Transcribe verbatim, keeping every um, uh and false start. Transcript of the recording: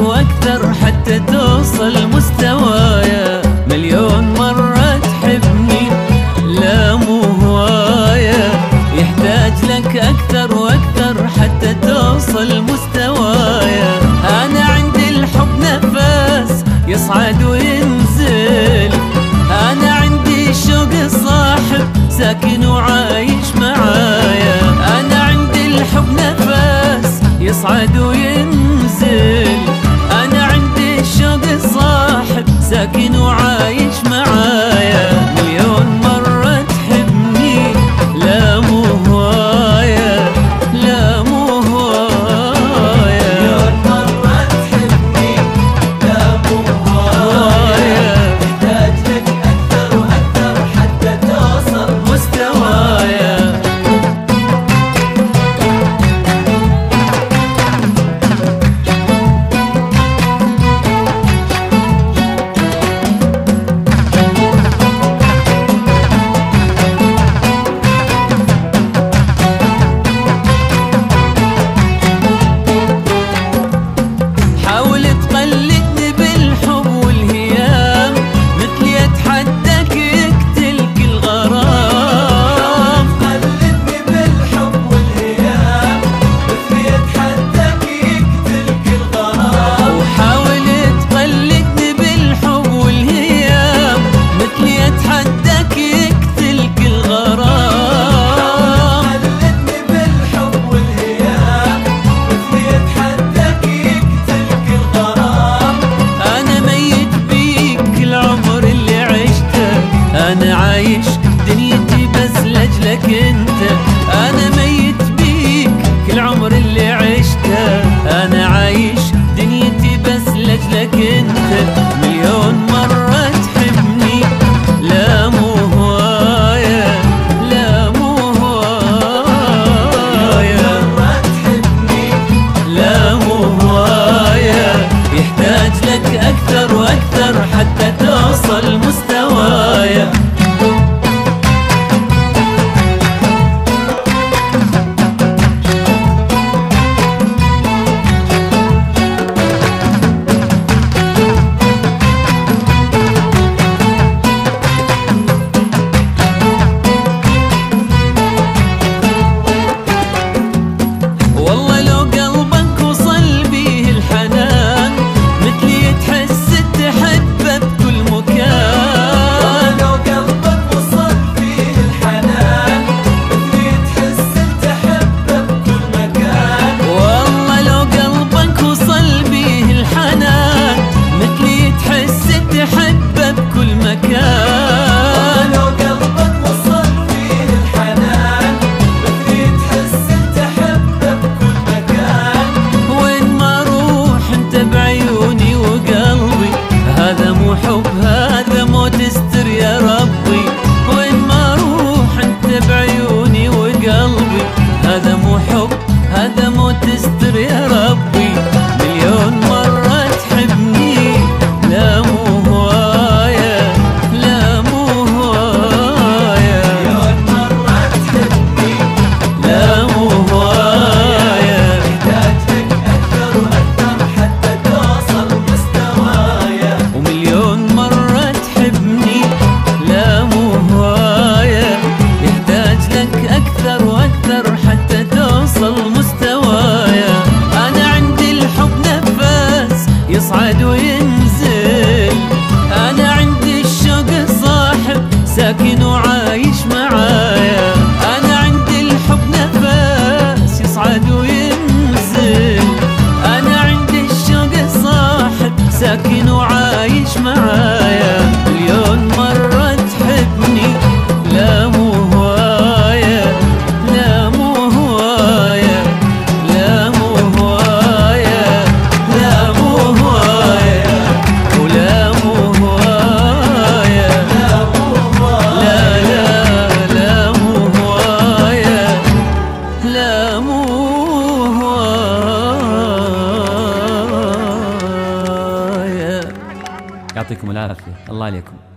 واكثر حتى توصل مستوايا. مليون مرة تحبني لا مو هواية، يحتاج لك اكثر واكثر حتى توصل مستوايا. انا عندي الحب نفس يصعد وينزل، انا عندي الشوق صاحب ساكن وعايش معايا. انا عندي الحب نفس يصعد وينزل، انا عندي الشوق صاحب ساكن وعايش معايا. مليون مرة تحبني لا مو هواية، لا مو هواية. مليون مرة تحبني لا مو هواية، يحتاج لك أكثر وأكثر حتى توصل مستوايا. حاول تقلدني بالحب والهيام، مثلي اتحداك يقتل كل غرام. قلدني بالحب والهيام، مثلي اتحداك يقتل كل غرام. وحاول تقلدني بالحب والهيام، مثلي اتحداك يقتل كل غرام. قلدني بالحب والهيام، مثلي اتحداك يقتل كل غرام. انا ميت بيك العمر اللي عشته، انا عايش دنيتي بس لاجلك انت. انا ميت بيك كل عمر اللي عشته، انا عايش دنيتي بس لاجلك انت. مليون مرة تحبني لا مو هواية، لا مو هواية. مرة تحبني لا مو هواية، يحتاج لك أكثر وأكثر حتى توصل مستوايا. والله لو قلبك وصل بيه الحنان، مثلي تحس تحبه بكل مكان. لو قلبك وصل فيه الحنان، مثلي تحس تحبه بكل مكان. والله لو قلبك وصل بيه الحنان، مثلي تحس تحبه بكل مكان. لو قلبك وصل فيه الحنان، مثلي تحس تحبه بكل مكان. وين ما اروح انت بعيوني وقلبي، هذا مو حب هذا موت استر يا ربي. وين ما اروح انت بعيوني وقلبي، هذا مو حب هذا موت استر يا ربي. مليون مرة تحبني لا مو هواية، لا مو هواية. مليون مرة تحبني لا مو هواية، يحتاج لك أكثر وأكثر حتى توصل مستوايا. ومليون مرة تحبني لا مو هواية، يحتاج لك أكثر وأكثر حتى توصل مستوايا. أنا عندي الحب نفس يصعد وينزل، أنا عندي الشوق صاحب ساكن وعايش معايا. أنا عندي الحب نفس يصعد وينزل، أنا عندي الشوق صاحب ساكن وعايش معايا. مليون مرة تحبني لا مو هواية، لا مو هواية، لا مو هواية، لا مو هواية، ولا مو هواية. لا مو هواية، لا لا لا مو هواية، لا مو هواية. يعطيكم العافية، الله عليكم.